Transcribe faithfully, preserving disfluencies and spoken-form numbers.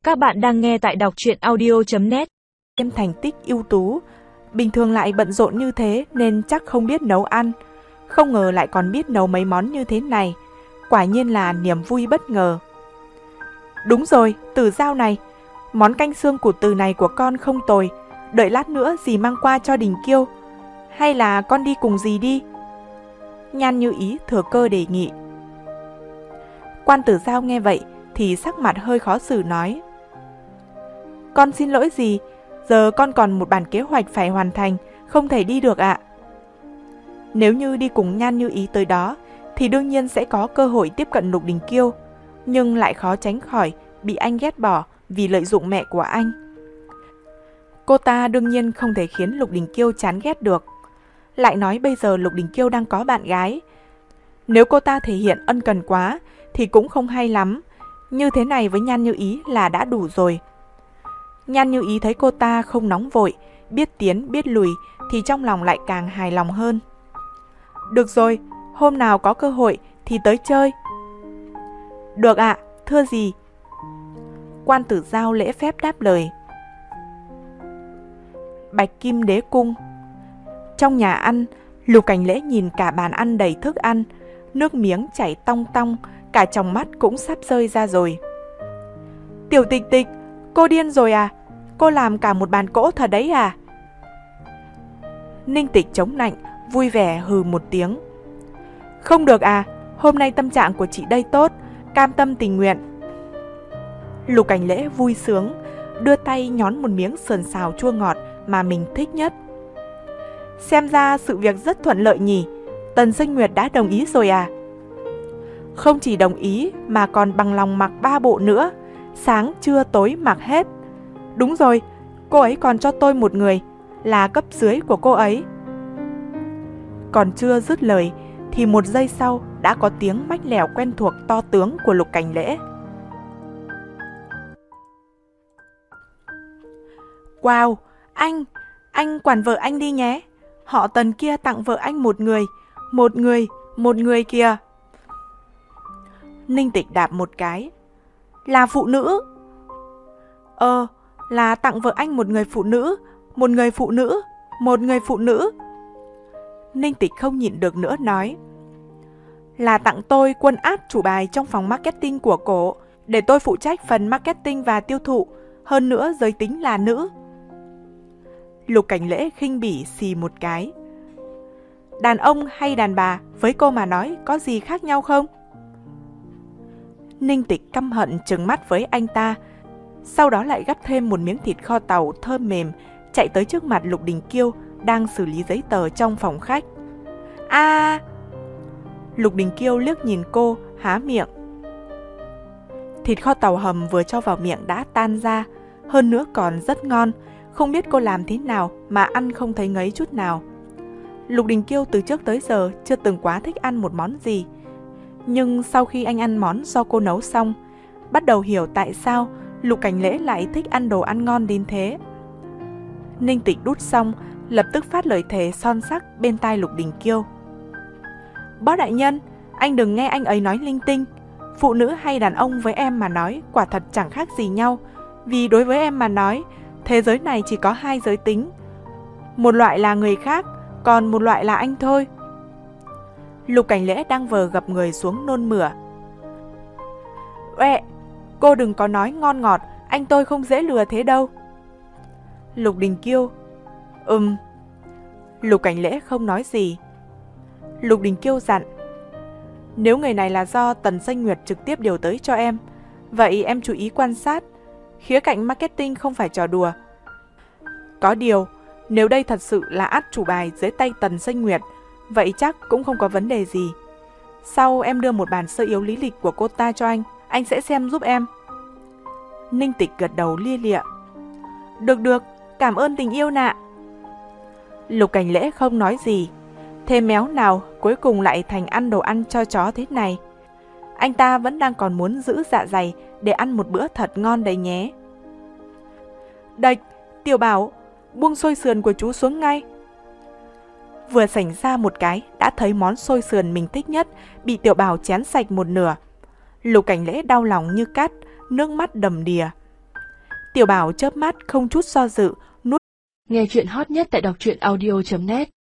Các bạn đang nghe tại đọc truyện audio chấm net. Em thành tích ưu tú, bình thường lại bận rộn như thế nên chắc không biết nấu ăn. Không ngờ lại còn biết nấu mấy món như thế này, quả nhiên là niềm vui bất ngờ. Đúng rồi, Tử Giao này, món canh xương của Từ này của con không tồi, đợi lát nữa dì mang qua cho Đình Kiêu. Hay là con đi cùng dì đi? Nhan Như Ý thừa cơ đề nghị. Quan Tử Giao nghe vậy thì sắc mặt hơi khó xử nói: Con xin lỗi dì, giờ con còn một bản kế hoạch phải hoàn thành, không thể đi được ạ. Nếu như đi cùng Nhan Như Ý tới đó thì đương nhiên sẽ có cơ hội tiếp cận Lục Đình Kiêu, nhưng lại khó tránh khỏi bị anh ghét bỏ vì lợi dụng mẹ của anh. Cô ta đương nhiên không thể khiến Lục Đình Kiêu chán ghét được. Lại nói bây giờ Lục Đình Kiêu đang có bạn gái, nếu cô ta thể hiện ân cần quá thì cũng không hay lắm. Như thế này với Nhan Như Ý là đã đủ rồi. Nhan Như Ý thấy cô ta không nóng vội, biết tiến biết lùi thì trong lòng lại càng hài lòng hơn. Được rồi, hôm nào có cơ hội thì tới chơi. Được ạ, à, thưa dì. Quan Tử Giao lễ phép đáp lời. Bạch Kim Đế Cung. Trong nhà ăn, Lục Cảnh Lễ nhìn cả bàn ăn đầy thức ăn, nước miếng chảy tong tong, cả trong mắt cũng sắp rơi ra rồi. Tiểu Tịch Tịch, cô điên rồi à? Cô làm cả một bàn cỗ thật đấy à? Ninh Tịch chống nạnh, vui vẻ hừ một tiếng. Không được à, hôm nay tâm trạng của chị đây tốt, cam tâm tình nguyện. Lục Cảnh Lễ vui sướng, đưa tay nhón một miếng sườn xào chua ngọt mà mình thích nhất. Xem ra sự việc rất thuận lợi nhỉ, Tần Sinh Nguyệt đã đồng ý rồi à? Không chỉ đồng ý mà còn bằng lòng mặc ba bộ nữa, sáng trưa tối mặc hết. Đúng rồi, cô ấy còn cho tôi một người, là cấp dưới của cô ấy. Còn chưa dứt lời thì một giây sau đã có tiếng mách lẻo quen thuộc to tướng của Lục Cảnh Lễ. Wow, anh, anh quản vợ anh đi nhé. Họ Tần kia tặng vợ anh một người, một người, một người kìa. Ninh Tịch đạp một cái. Là phụ nữ. Ờ, là tặng vợ anh một người phụ nữ, một người phụ nữ, một người phụ nữ. Ninh Tịch không nhịn được nữa nói. Là tặng tôi quân át chủ bài trong phòng marketing của cổ, để tôi phụ trách phần marketing và tiêu thụ, hơn nữa giới tính là nữ. Lục Cảnh Lễ khinh bỉ xì một cái. Đàn ông hay đàn bà với cô mà nói có gì khác nhau không? Ninh Tịch căm hận trừng mắt với anh ta, sau đó lại gắp thêm một miếng thịt kho tàu thơm mềm, chạy tới trước mặt Lục Đình Kiêu đang xử lý giấy tờ trong phòng khách. A! À! Lục Đình Kiêu liếc nhìn cô, há miệng. Thịt kho tàu hầm vừa cho vào miệng đã tan ra, hơn nữa còn rất ngon, không biết cô làm thế nào mà ăn không thấy ngấy chút nào. Lục Đình Kiêu từ trước tới giờ chưa từng quá thích ăn một món gì, nhưng sau khi anh ăn món do cô nấu xong, bắt đầu hiểu tại sao Lục Cảnh Lễ lại thích ăn đồ ăn ngon đến thế. Ninh Tịch đút xong, lập tức phát lời thề son sắc bên tai Lục Đình Kiêu. Bó đại nhân, anh đừng nghe anh ấy nói linh tinh. Phụ nữ hay đàn ông với em mà nói quả thật chẳng khác gì nhau, vì đối với em mà nói, thế giới này chỉ có hai giới tính. Một loại là người khác, còn một loại là anh thôi. Lục Cảnh Lễ đang vờ gập người xuống nôn mửa. Uệ, cô đừng có nói ngon ngọt, anh tôi không dễ lừa thế đâu. Lục Đình Kiêu. Ừm. Lục Cảnh Lễ không nói gì. Lục Đình Kiêu dặn. Nếu người này là do Tần Sinh Nguyệt trực tiếp điều tới cho em, vậy em chú ý quan sát. Khía cạnh marketing không phải trò đùa. Có điều, nếu đây thật sự là át chủ bài dưới tay Tần Sinh Nguyệt, vậy chắc cũng không có vấn đề gì. Sau em đưa một bản sơ yếu lý lịch của cô ta cho anh, anh sẽ xem giúp em. Ninh Tịch gật đầu lia lịa. Được được, cảm ơn tình yêu nạ. Lục Cảnh Lễ không nói gì. Thế méo nào cuối cùng lại thành ăn đồ ăn cho chó thế này. Anh ta vẫn đang còn muốn giữ dạ dày để ăn một bữa thật ngon đấy nhé. Đạch, Tiểu Bảo, buông xôi sườn của chú xuống ngay. Vừa sảnh ra một cái đã thấy món xôi sườn mình thích nhất bị Tiểu Bảo chén sạch một nửa. Lục Cảnh Lễ đau lòng như cắt, nước mắt đầm đìa. Tiểu Bảo chớp mắt không chút do dự, nuốt. Nghe chuyện hot nhất tại đọc truyện audio chấm net